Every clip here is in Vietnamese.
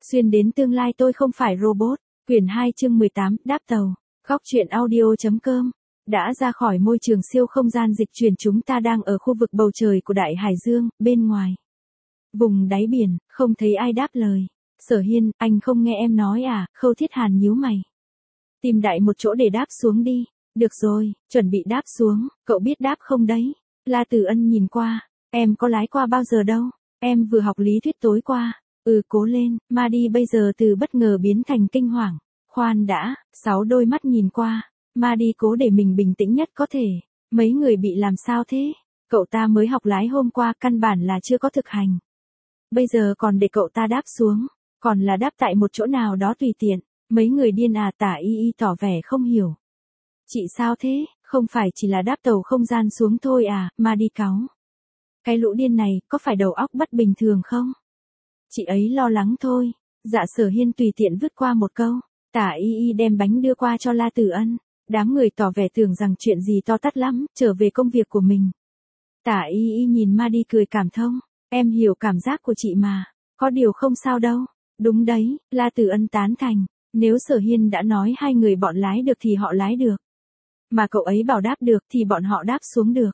Xuyên đến tương lai tôi không phải robot. Quyển 2 chương 18, đáp tàu. Góc truyện audio.com. Đã ra khỏi môi trường siêu không gian dịch chuyển, chúng ta đang ở khu vực bầu trời của Đại Hải Dương, bên ngoài. Vùng đáy biển, không thấy ai đáp lời. Sở Hiên, anh không nghe em nói à? Khâu Thiết Hàn nhíu mày. Tìm đại một chỗ để đáp xuống đi. Được rồi, chuẩn bị đáp xuống, cậu biết đáp không đấy? La Tử Ân nhìn qua, em có lái qua bao giờ đâu, em vừa học lý thuyết tối qua. Cố lên, Madi bây giờ từ bất ngờ biến thành kinh hoàng. Khoan đã, 6 đôi mắt nhìn qua, Madi cố để mình bình tĩnh nhất có thể. Mấy người bị làm sao thế? Cậu ta mới học lái hôm qua, căn bản là chưa có thực hành. Bây giờ còn để cậu ta đáp xuống, còn là đáp tại một chỗ nào đó tùy tiện. Mấy người điên à? Tả Y Y tỏ vẻ không hiểu. Chị sao thế, không phải chỉ là đáp tàu không gian xuống thôi à? Madi cáu. Cái lũ điên này có phải đầu óc bất bình thường không? Chị ấy lo lắng thôi. Dạ Sở Hiên tùy tiện vứt qua một câu. Tả Y Y đem bánh đưa qua cho La Tử Ân. Đám người tỏ vẻ tưởng rằng chuyện gì to tát lắm, trở về công việc của mình. Tả Y Y nhìn Madi cười cảm thông. Em hiểu cảm giác của chị mà. Có điều không sao đâu. Đúng đấy, La Tử Ân tán thành. Nếu Sở Hiên đã nói hai người bọn lái được thì họ lái được. Mà cậu ấy bảo đáp được thì bọn họ đáp xuống được.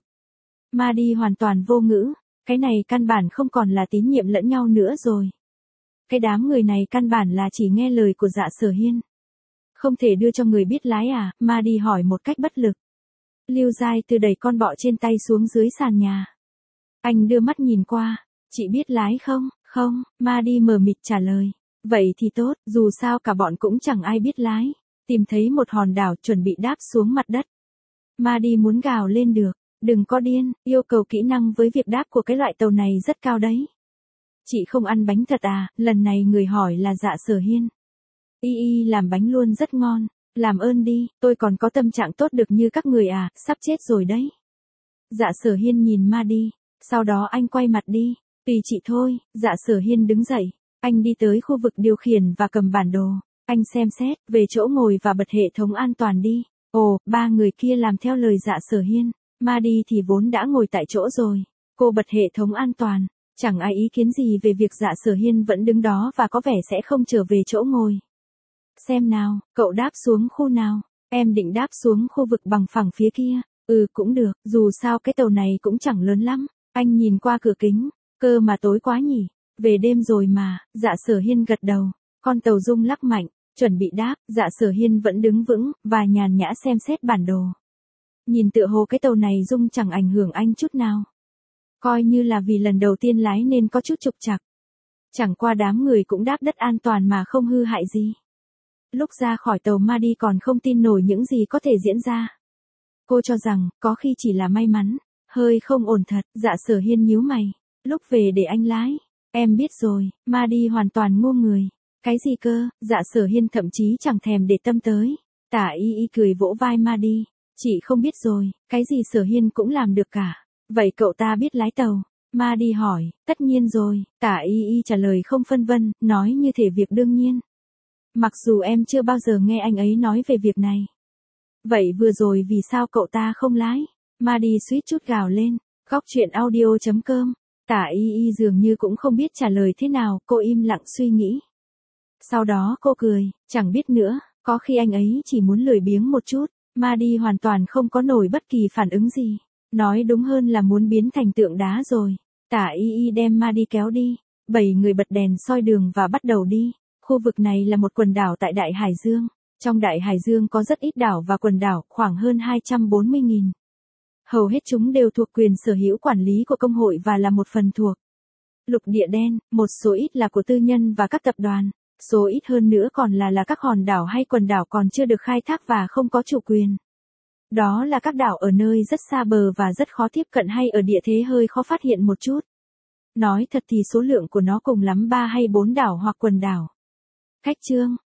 Madi hoàn toàn vô ngữ. Cái này căn bản không còn là tín nhiệm lẫn nhau nữa rồi. Cái đám người này căn bản là chỉ nghe lời của Dạ Sở Hiên. Không thể đưa cho người biết lái à? Madi hỏi một cách bất lực. Lưu Giai Từ đẩy con bọ trên tay xuống dưới sàn nhà. Anh đưa mắt nhìn qua. Chị biết lái không? Không, Madi mờ mịt trả lời. Vậy thì tốt, dù sao cả bọn cũng chẳng ai biết lái. Tìm thấy một hòn đảo chuẩn bị đáp xuống mặt đất. Madi muốn gào lên được. Đừng có điên, yêu cầu kỹ năng với việc đáp của cái loại tàu này rất cao đấy. Chị không ăn bánh thật à? Lần này người hỏi là Dạ Sở Hiên. Y Y làm bánh luôn rất ngon. Làm ơn đi, tôi còn có tâm trạng tốt được như các người à? Sắp chết rồi đấy. Dạ Sở Hiên nhìn Madi. Sau đó anh quay mặt đi. Tùy chị thôi. Dạ Sở Hiên đứng dậy. Anh đi tới khu vực điều khiển và cầm bản đồ. Anh xem xét, về chỗ ngồi và bật hệ thống an toàn đi. Ồ, ba người kia làm theo lời Dạ Sở Hiên. Madi thì vốn đã ngồi tại chỗ rồi. Cô bật hệ thống an toàn. Chẳng ai ý kiến gì về việc Dạ Sở Hiên vẫn đứng đó và có vẻ sẽ không trở về chỗ ngồi. Xem nào, cậu đáp xuống khu nào? Em định đáp xuống khu vực bằng phẳng phía kia. Cũng được, dù sao cái tàu này cũng chẳng lớn lắm. Anh nhìn qua cửa kính. Cơ mà tối quá nhỉ? Về đêm rồi mà. Dạ Sở Hiên gật đầu. Con tàu rung lắc mạnh, chuẩn bị đáp. Dạ Sở Hiên vẫn đứng vững và nhàn nhã xem xét bản đồ. Nhìn tựa hồ cái tàu này rung chẳng ảnh hưởng anh chút nào. Coi như là vì lần đầu tiên lái nên có chút trục trặc. Chẳng qua đám người cũng đáp đất an toàn mà không hư hại gì. Lúc ra khỏi tàu Madi còn không tin nổi những gì có thể diễn ra. Cô cho rằng có khi chỉ là may mắn. Hơi không ổn thật. Dạ Sở Hiên nhíu mày. Lúc về để anh lái. Em biết rồi. Madi hoàn toàn ngu người. Cái gì cơ? Dạ Sở Hiên thậm chí chẳng thèm để tâm tới. Tả Y Y cười vỗ vai Madi. Chị không biết rồi, cái gì Sở Hiên cũng làm được cả. Vậy cậu ta biết lái tàu? Madi hỏi. Tất nhiên rồi. Tả Y Y trả lời không phân vân, nói như thể việc đương nhiên. Mặc dù em chưa bao giờ nghe anh ấy nói về việc này. Vậy vừa rồi vì sao cậu ta không lái? Madi suýt chút gào lên. Góc truyện audio.com. Tả Y Y dường như cũng không biết trả lời thế nào, cô im lặng suy nghĩ. Sau đó cô cười, chẳng biết nữa, có khi anh ấy chỉ muốn lười biếng một chút. Madi hoàn toàn không có nổi bất kỳ phản ứng gì. Nói đúng hơn là muốn biến thành tượng đá rồi. Tả Y Y đem Madi kéo đi. 7 người bật đèn soi đường và bắt đầu đi. Khu vực này là một quần đảo tại Đại Hải Dương. Trong Đại Hải Dương có rất ít đảo và quần đảo, khoảng hơn 240.000. Hầu hết chúng đều thuộc quyền sở hữu quản lý của công hội và là một phần thuộc lục địa đen, một số ít là của tư nhân và các tập đoàn. Số ít hơn nữa còn là các hòn đảo hay quần đảo còn chưa được khai thác và không có chủ quyền. Đó là các đảo ở nơi rất xa bờ và rất khó tiếp cận hay ở địa thế hơi khó phát hiện một chút. Nói thật thì số lượng của nó cùng lắm 3 hay 4 đảo hoặc quần đảo. Cách chương,